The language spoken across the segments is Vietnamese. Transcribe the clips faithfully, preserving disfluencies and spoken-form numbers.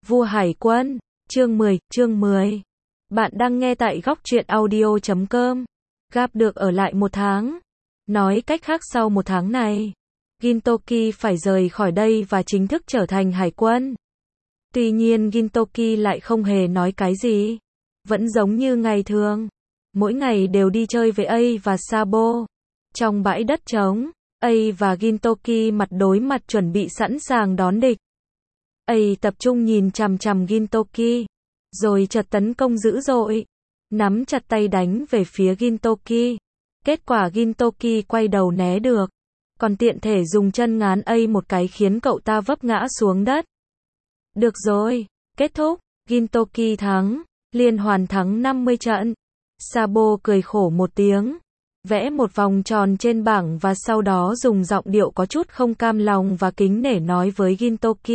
Vua Hải Quân, chương mười, chương mười. Bạn đang nghe tại góc truyện audio chấm com. Gap được ở lại một tháng. Nói cách khác sau một tháng này, Gintoki phải rời khỏi đây và chính thức trở thành hải quân. Tuy nhiên Gintoki lại không hề nói cái gì. Vẫn giống như ngày thường. Mỗi ngày đều đi chơi với A và Sabo. Trong bãi đất trống, A và Gintoki mặt đối mặt chuẩn bị sẵn sàng đón địch. A tập trung nhìn chằm chằm Gintoki, rồi chợt tấn công dữ dội, nắm chặt tay đánh về phía Gintoki. Kết quả Gintoki quay đầu né được, còn tiện thể dùng chân ngán A một cái khiến cậu ta vấp ngã xuống đất. Được rồi, kết thúc, Gintoki thắng, liên hoàn thắng năm mươi trận. Sabo cười khổ một tiếng, vẽ một vòng tròn trên bảng và sau đó dùng giọng điệu có chút không cam lòng và kính nể nói với Gintoki.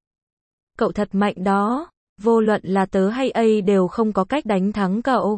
Cậu thật mạnh đó, vô luận là tớ hay A đều không có cách đánh thắng cậu.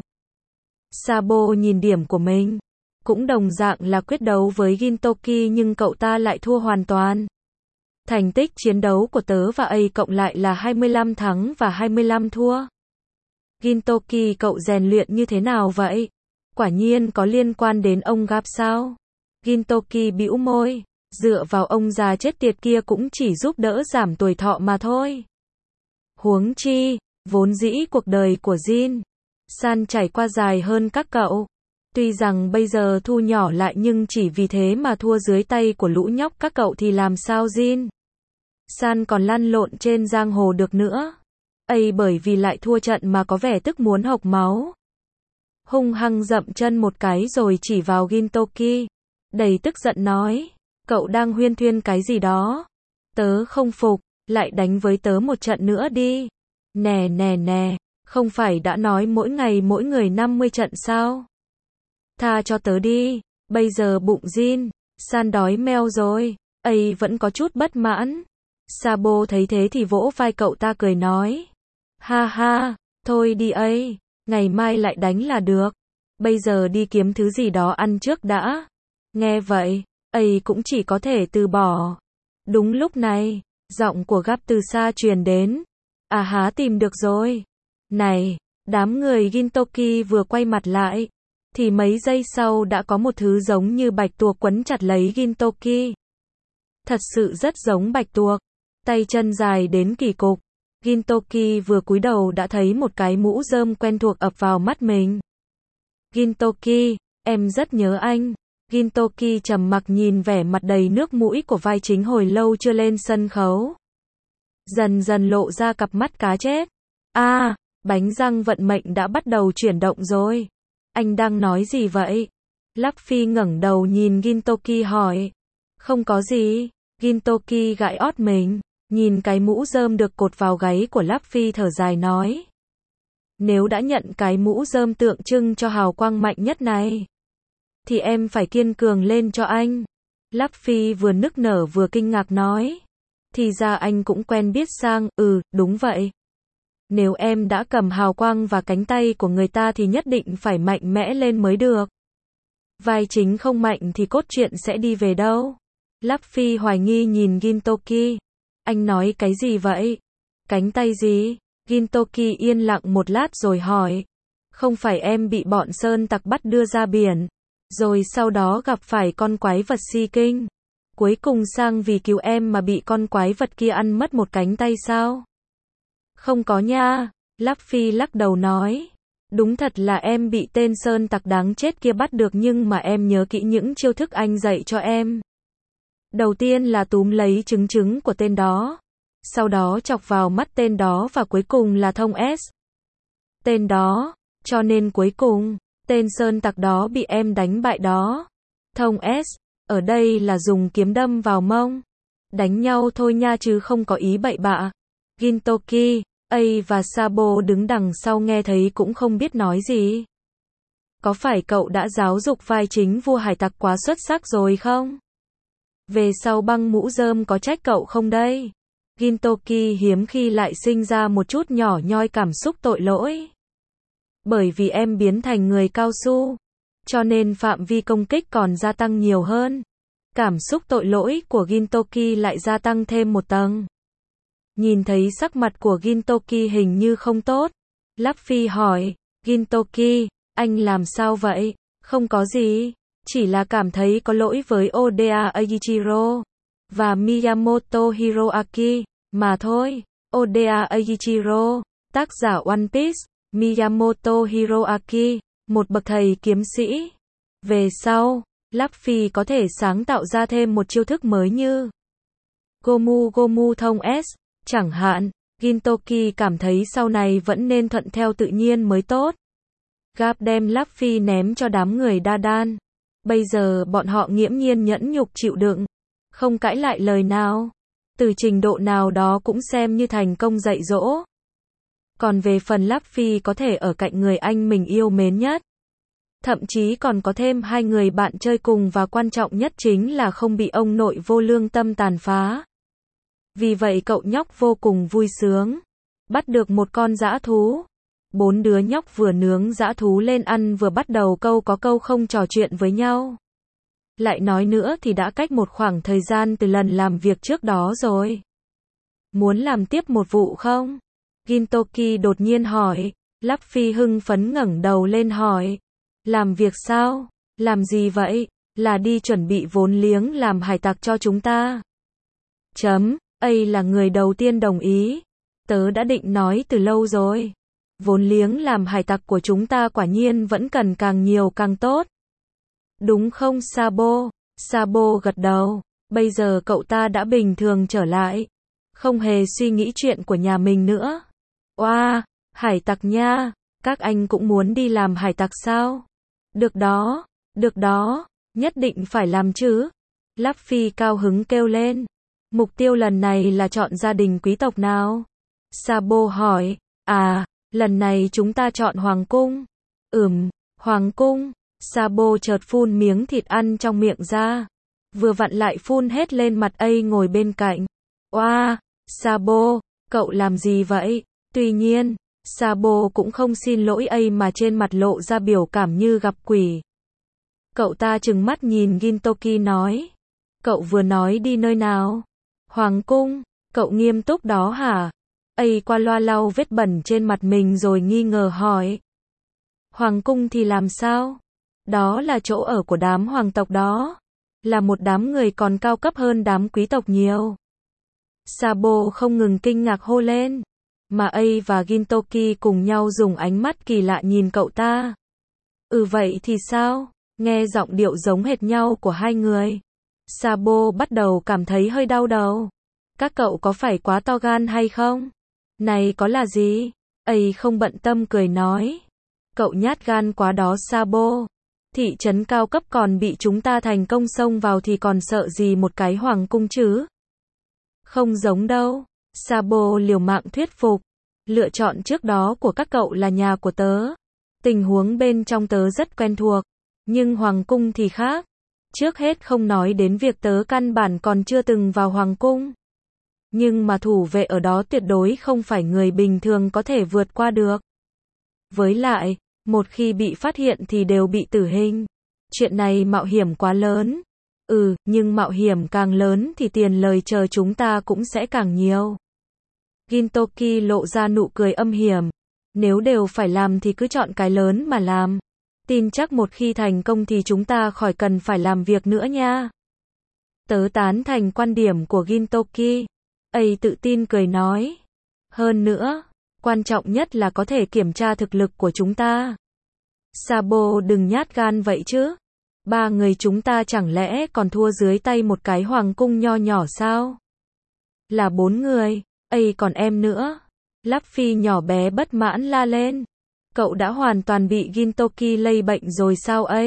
Sabo nhìn điểm của mình, cũng đồng dạng là quyết đấu với Gintoki nhưng cậu ta lại thua hoàn toàn. Thành tích chiến đấu của tớ và A cộng lại là hai mươi lăm thắng và hai mươi lăm thua. Gintoki, cậu rèn luyện như thế nào vậy? Quả nhiên có liên quan đến ông Gap sao? Gintoki bĩu môi, dựa vào ông già chết tiệt kia cũng chỉ giúp đỡ giảm tuổi thọ mà thôi. Huống chi, vốn dĩ cuộc đời của Jin San trải qua dài hơn các cậu. Tuy rằng bây giờ thu nhỏ lại nhưng chỉ vì thế mà thua dưới tay của lũ nhóc các cậu thì làm sao Jin San còn lăn lộn trên giang hồ được nữa. A bởi vì lại thua trận mà có vẻ tức muốn hộc máu. Hung hăng dậm chân một cái rồi chỉ vào Gintoki, đầy tức giận nói, cậu đang huyên thuyên cái gì đó? Tớ không phục, lại đánh với tớ một trận nữa đi. Nè nè nè, không phải đã nói mỗi ngày mỗi người năm mươi trận sao? Tha cho tớ đi, bây giờ bụng Jin San đói meo rồi. A vẫn có chút bất mãn. Sabo thấy thế thì vỗ vai cậu ta cười nói, ha ha, thôi đi A, ngày mai lại đánh là được. Bây giờ đi kiếm thứ gì đó ăn trước đã. Nghe vậy, A cũng chỉ có thể từ bỏ. Đúng lúc này, giọng của Gap từ xa truyền đến. À há, tìm được rồi. Này, đám người Gintoki vừa quay mặt lại, thì mấy giây sau đã có một thứ giống như bạch tuộc quấn chặt lấy Gintoki. Thật sự rất giống bạch tuộc, tay chân dài đến kỳ cục. Gintoki vừa cúi đầu đã thấy một cái mũ rơm quen thuộc ập vào mắt mình. Gintoki, em rất nhớ anh. Gintoki trầm mặc nhìn vẻ mặt đầy nước mũi của vai chính hồi lâu chưa lên sân khấu. Dần dần lộ ra cặp mắt cá chết. À, bánh răng vận mệnh đã bắt đầu chuyển động rồi. Anh đang nói gì vậy? Luffy ngẩng đầu nhìn Gintoki hỏi. Không có gì. Gintoki gãi ót mình, nhìn cái mũ rơm được cột vào gáy của Luffy thở dài nói. Nếu đã nhận cái mũ rơm tượng trưng cho hào quang mạnh nhất này, thì em phải kiên cường lên cho anh. Luffy vừa nức nở vừa kinh ngạc nói. Thì ra anh cũng quen biết Sang, ừ, đúng vậy. Nếu em đã cầm hào quang và cánh tay của người ta thì nhất định phải mạnh mẽ lên mới được. Vai chính không mạnh thì cốt truyện sẽ đi về đâu? Luffy hoài nghi nhìn Gintoki. Anh nói cái gì vậy? Cánh tay gì? Gintoki yên lặng một lát rồi hỏi. Không phải em bị bọn sơn tặc bắt đưa ra biển, rồi sau đó gặp phải con quái vật si kinh. Cuối cùng Sang vì cứu em mà bị con quái vật kia ăn mất một cánh tay sao? Không có nha. Luffy lắc đầu nói. Đúng thật là em bị tên sơn tặc đáng chết kia bắt được nhưng mà em nhớ kỹ những chiêu thức anh dạy cho em. Đầu tiên là túm lấy trứng trứng của tên đó, sau đó chọc vào mắt tên đó và cuối cùng là thông S. Tên đó, cho nên cuối cùng, tên sơn tặc đó bị em đánh bại đó. Thông S, ở đây là dùng kiếm đâm vào mông. Đánh nhau thôi nha chứ không có ý bậy bạ. Gintoki, A và Sabo đứng đằng sau nghe thấy cũng không biết nói gì. Có phải cậu đã giáo dục vai chính vua hải tặc quá xuất sắc rồi không? Về sau băng mũ rơm có trách cậu không đây? Gintoki hiếm khi lại sinh ra một chút nhỏ nhoi cảm xúc tội lỗi. Bởi vì em biến thành người cao su, cho nên phạm vi công kích còn gia tăng nhiều hơn. Cảm xúc tội lỗi của Gintoki lại gia tăng thêm một tầng. Nhìn thấy sắc mặt của Gintoki hình như không tốt, Luffy hỏi, Gintoki, anh làm sao vậy? Không có gì, chỉ là cảm thấy có lỗi với Oda Eiichiro và Miyamoto Hiroaki, mà thôi. Oda Eiichiro, tác giả One Piece, Miyamoto Hiroaki, một bậc thầy kiếm sĩ. Về sau, Luffy có thể sáng tạo ra thêm một chiêu thức mới như Gomu Gomu thông S, chẳng hạn. Gintoki cảm thấy sau này vẫn nên thuận theo tự nhiên mới tốt. Garp đem Luffy ném cho đám người Đa Đan. Bây giờ bọn họ nghiễm nhiên nhẫn nhục chịu đựng, không cãi lại lời nào. Từ trình độ nào đó cũng xem như thành công dạy dỗ. Còn về phần Luffy có thể ở cạnh người anh mình yêu mến nhất. Thậm chí còn có thêm hai người bạn chơi cùng và quan trọng nhất chính là không bị ông nội vô lương tâm tàn phá. Vì vậy cậu nhóc vô cùng vui sướng. Bắt được một con dã thú. Bốn đứa nhóc vừa nướng dã thú lên ăn vừa bắt đầu câu có câu không trò chuyện với nhau. Lại nói nữa thì đã cách một khoảng thời gian từ lần làm việc trước đó rồi. Muốn làm tiếp một vụ không? Gintoki đột nhiên hỏi. Luffy hưng phấn ngẩng đầu lên hỏi. Làm việc sao? Làm gì vậy? Là đi chuẩn bị vốn liếng làm hải tặc cho chúng ta. Chấm, ấy là người đầu tiên đồng ý. Tớ đã định nói từ lâu rồi. Vốn liếng làm hải tặc của chúng ta quả nhiên vẫn cần càng nhiều càng tốt. Đúng không Sabo? Sabo gật đầu. Bây giờ cậu ta đã bình thường trở lại. Không hề suy nghĩ chuyện của nhà mình nữa. Oa, hải tặc nha. Các anh cũng muốn đi làm hải tặc sao? Được đó, được đó, nhất định phải làm chứ. Luffy cao hứng kêu lên. Mục tiêu lần này là chọn gia đình quý tộc nào? Sabo hỏi. À, lần này chúng ta chọn Hoàng cung. Ừm, Hoàng cung. Sabo chợt phun miếng thịt ăn trong miệng ra. Vừa vặn lại phun hết lên mặt A ngồi bên cạnh. Oa, Sabo, cậu làm gì vậy? Tuy nhiên, Sabo cũng không xin lỗi A mà trên mặt lộ ra biểu cảm như gặp quỷ. Cậu ta trừng mắt nhìn Gintoki nói. Cậu vừa nói đi nơi nào? Hoàng cung, cậu nghiêm túc đó hả? A qua loa lau vết bẩn trên mặt mình rồi nghi ngờ hỏi. Hoàng cung thì làm sao? Đó là chỗ ở của đám hoàng tộc đó. Là một đám người còn cao cấp hơn đám quý tộc nhiều. Sabo không ngừng kinh ngạc hô lên. Mà A và Gintoki cùng nhau dùng ánh mắt kỳ lạ nhìn cậu ta. Ừ vậy thì sao? Nghe giọng điệu giống hệt nhau của hai người. Sabo bắt đầu cảm thấy hơi đau đầu. Các cậu có phải quá to gan hay không? Này có là gì? A không bận tâm cười nói. Cậu nhát gan quá đó Sabo. Thị trấn cao cấp còn bị chúng ta thành công xông vào thì còn sợ gì một cái hoàng cung chứ? Không giống đâu. Sabo liều mạng thuyết phục. Lựa chọn trước đó của các cậu là nhà của tớ. Tình huống bên trong tớ rất quen thuộc. Nhưng hoàng cung thì khác. Trước hết không nói đến việc tớ căn bản còn chưa từng vào hoàng cung. Nhưng mà thủ vệ ở đó tuyệt đối không phải người bình thường có thể vượt qua được. Với lại, một khi bị phát hiện thì đều bị tử hình. Chuyện này mạo hiểm quá lớn. Ừ, nhưng mạo hiểm càng lớn thì tiền lời chờ chúng ta cũng sẽ càng nhiều. Gintoki lộ ra nụ cười âm hiểm. Nếu đều phải làm thì cứ chọn cái lớn mà làm. Tin chắc một khi thành công thì chúng ta khỏi cần phải làm việc nữa nha. Tớ tán thành quan điểm của Gintoki. A tự tin cười nói. Hơn nữa, quan trọng nhất là có thể kiểm tra thực lực của chúng ta. Sabo đừng nhát gan vậy chứ. Ba người chúng ta chẳng lẽ còn thua dưới tay một cái hoàng cung nho nhỏ sao? Là bốn người, A còn em nữa. Luffy nhỏ bé bất mãn la lên. Cậu đã hoàn toàn bị Gintoki lây bệnh rồi sao A?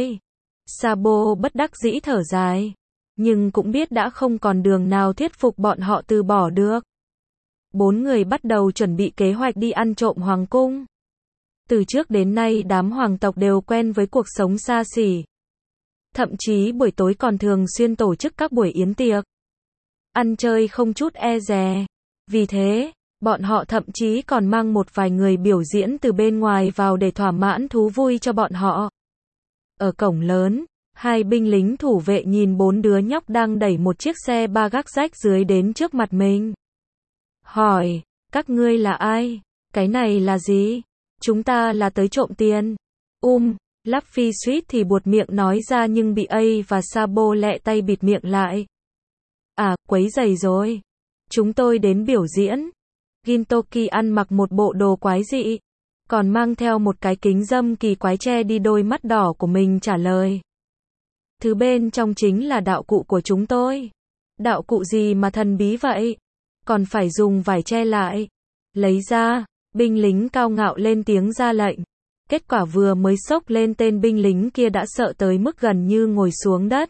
Sabo bất đắc dĩ thở dài. Nhưng cũng biết đã không còn đường nào thuyết phục bọn họ từ bỏ được. Bốn người bắt đầu chuẩn bị kế hoạch đi ăn trộm hoàng cung. Từ trước đến nay đám hoàng tộc đều quen với cuộc sống xa xỉ. Thậm chí buổi tối còn thường xuyên tổ chức các buổi yến tiệc. Ăn chơi không chút e dè. Vì thế, bọn họ thậm chí còn mang một vài người biểu diễn từ bên ngoài vào để thỏa mãn thú vui cho bọn họ. Ở cổng lớn, hai binh lính thủ vệ nhìn bốn đứa nhóc đang đẩy một chiếc xe ba gác rách dưới đến trước mặt mình. hỏi, các ngươi là ai? Cái này là gì? Chúng ta là tới trộm tiền. Um, Luffy suýt thì buột miệng nói ra nhưng bị A và Sabo lẹ tay bịt miệng lại. À, quấy rầy rồi. Chúng tôi đến biểu diễn. Gintoki ăn mặc một bộ đồ quái dị, còn mang theo một cái kính dâm kỳ quái che đi đôi mắt đỏ của mình trả lời. Thứ bên trong chính là đạo cụ của chúng tôi. Đạo cụ gì mà thần bí vậy? Còn phải dùng vải che lại. Lấy ra, binh lính cao ngạo lên tiếng ra lệnh. Kết quả vừa mới xốc lên tên binh lính kia đã sợ tới mức gần như ngồi xuống đất.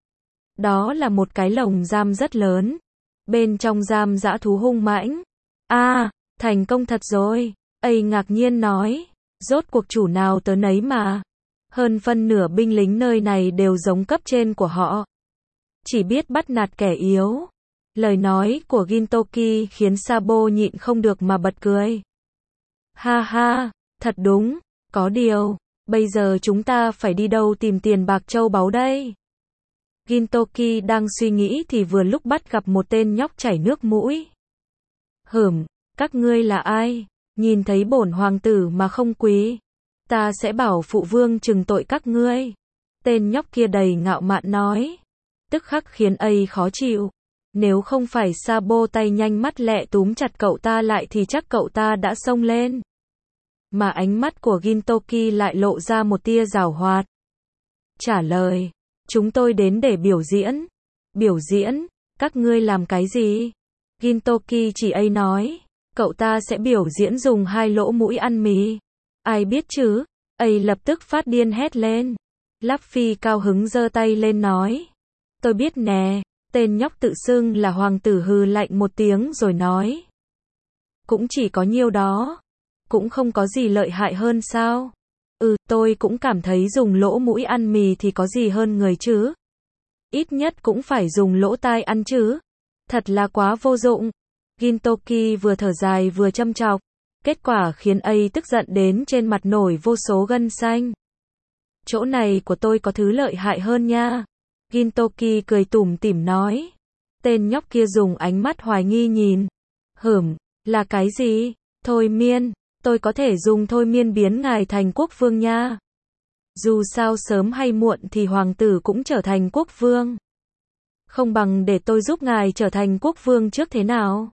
Đó là một cái lồng giam rất lớn. Bên trong giam dã thú hung mãnh. À, thành công thật rồi. Ây ngạc nhiên nói. Rốt cuộc chủ nào tới nấy mà. Hơn phân nửa binh lính nơi này đều giống cấp trên của họ. Chỉ biết bắt nạt kẻ yếu. Lời nói của Gintoki khiến Sabo nhịn không được mà bật cười. Ha ha, thật đúng. Có điều, bây giờ chúng ta phải đi đâu tìm tiền bạc châu báu đây? Gintoki đang suy nghĩ thì vừa lúc bắt gặp một tên nhóc chảy nước mũi. Hửm, các ngươi là ai? Nhìn thấy bổn hoàng tử mà không quý. Ta sẽ bảo phụ vương trừng tội các ngươi. Tên nhóc kia đầy ngạo mạn nói. Tức khắc khiến A khó chịu. Nếu không phải Sabo tay nhanh mắt lẹ túm chặt cậu ta lại thì chắc cậu ta đã xông lên. Mà ánh mắt của Gintoki lại lộ ra một tia giảo hoạt. Trả lời, chúng tôi đến để biểu diễn. Biểu diễn? Các ngươi làm cái gì? Gintoki chỉ A nói, cậu ta sẽ biểu diễn dùng hai lỗ mũi ăn mì. Ai biết chứ? A lập tức phát điên hét lên. Luffy cao hứng giơ tay lên nói. Tôi biết nè. Tên nhóc tự xưng là hoàng tử hừ lạnh một tiếng rồi nói. Cũng chỉ có nhiêu đó. Cũng không có gì lợi hại hơn sao? Ừ, tôi cũng cảm thấy dùng lỗ mũi ăn mì thì có gì hơn người chứ. Ít nhất cũng phải dùng lỗ tai ăn chứ. Thật là quá vô dụng. Gintoki vừa thở dài vừa châm chọc. Kết quả khiến A tức giận đến trên mặt nổi vô số gân xanh. Chỗ này của tôi có thứ lợi hại hơn nha. Gintoki cười tủm tỉm nói. Tên nhóc kia dùng ánh mắt hoài nghi nhìn. Hửm, là cái gì? Thôi miên. Tôi có thể dùng thôi miên biến ngài thành quốc vương nha. Dù sao sớm hay muộn thì hoàng tử cũng trở thành quốc vương. Không bằng để tôi giúp ngài trở thành quốc vương trước thế nào?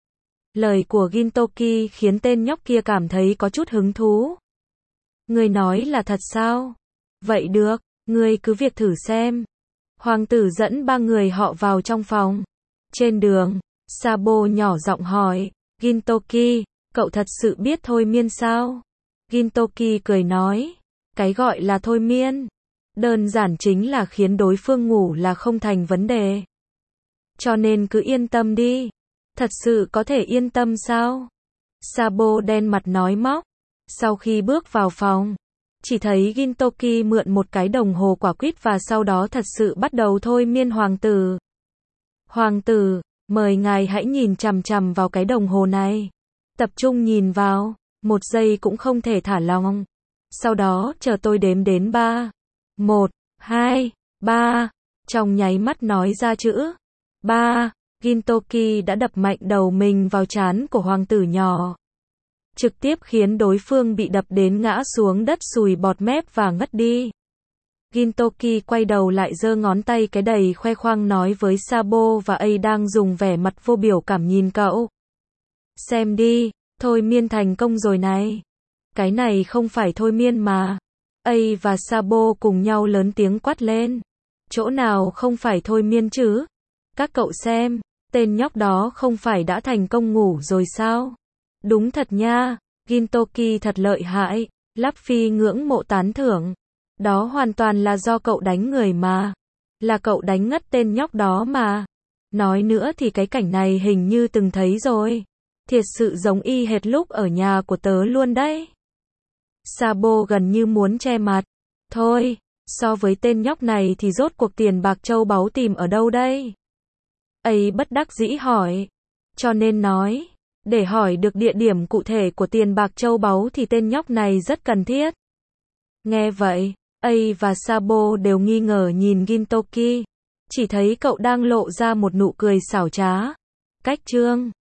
Lời của Gintoki khiến tên nhóc kia cảm thấy có chút hứng thú. Người nói là thật sao? Vậy được, người cứ việc thử xem. Hoàng tử dẫn ba người họ vào trong phòng. Trên đường, Sabo nhỏ giọng hỏi, Gintoki, cậu thật sự biết thôi miên sao? Gintoki cười nói, cái gọi là thôi miên, đơn giản chính là khiến đối phương ngủ là không thành vấn đề. Cho nên cứ yên tâm đi. Thật sự có thể yên tâm sao? Sabo đen mặt nói móc. Sau khi bước vào phòng, chỉ thấy Gintoki mượn một cái đồng hồ quả quýt và sau đó thật sự bắt đầu thôi miên hoàng tử. Hoàng tử, mời ngài hãy nhìn chằm chằm vào cái đồng hồ này. Tập trung nhìn vào, một giây cũng không thể thả lỏng. Sau đó chờ tôi đếm đến ba. Một, hai, ba. Trong nháy mắt nói ra chữ ba, Gintoki đã đập mạnh đầu mình vào trán của hoàng tử nhỏ. Trực tiếp khiến đối phương bị đập đến ngã xuống đất sùi bọt mép và ngất đi. Gintoki quay đầu lại giơ ngón tay cái đầy khoe khoang nói với Sabo và A đang dùng vẻ mặt vô biểu cảm nhìn cậu. Xem đi, thôi miên thành công rồi này. Cái này không phải thôi miên mà. A và Sabo cùng nhau lớn tiếng quát lên. Chỗ nào không phải thôi miên chứ? Các cậu xem, tên nhóc đó không phải đã thành công ngủ rồi sao? Đúng thật nha, Gintoki thật lợi hại. Luffy ngưỡng mộ tán thưởng. Đó hoàn toàn là do cậu đánh người mà. Là cậu đánh ngất tên nhóc đó mà. Nói nữa thì cái cảnh này hình như từng thấy rồi. Thiệt sự giống y hệt lúc ở nhà của tớ luôn đấy. Sabo gần như muốn che mặt. Thôi, so với tên nhóc này thì rốt cuộc tiền bạc châu báu tìm ở đâu đây? Ấy bất đắc dĩ hỏi. Cho nên nói, để hỏi được địa điểm cụ thể của tiền bạc châu báu thì tên nhóc này rất cần thiết. Nghe vậy, A và Sabo đều nghi ngờ nhìn Gintoki. Chỉ thấy cậu đang lộ ra một nụ cười xảo trá. Cách chương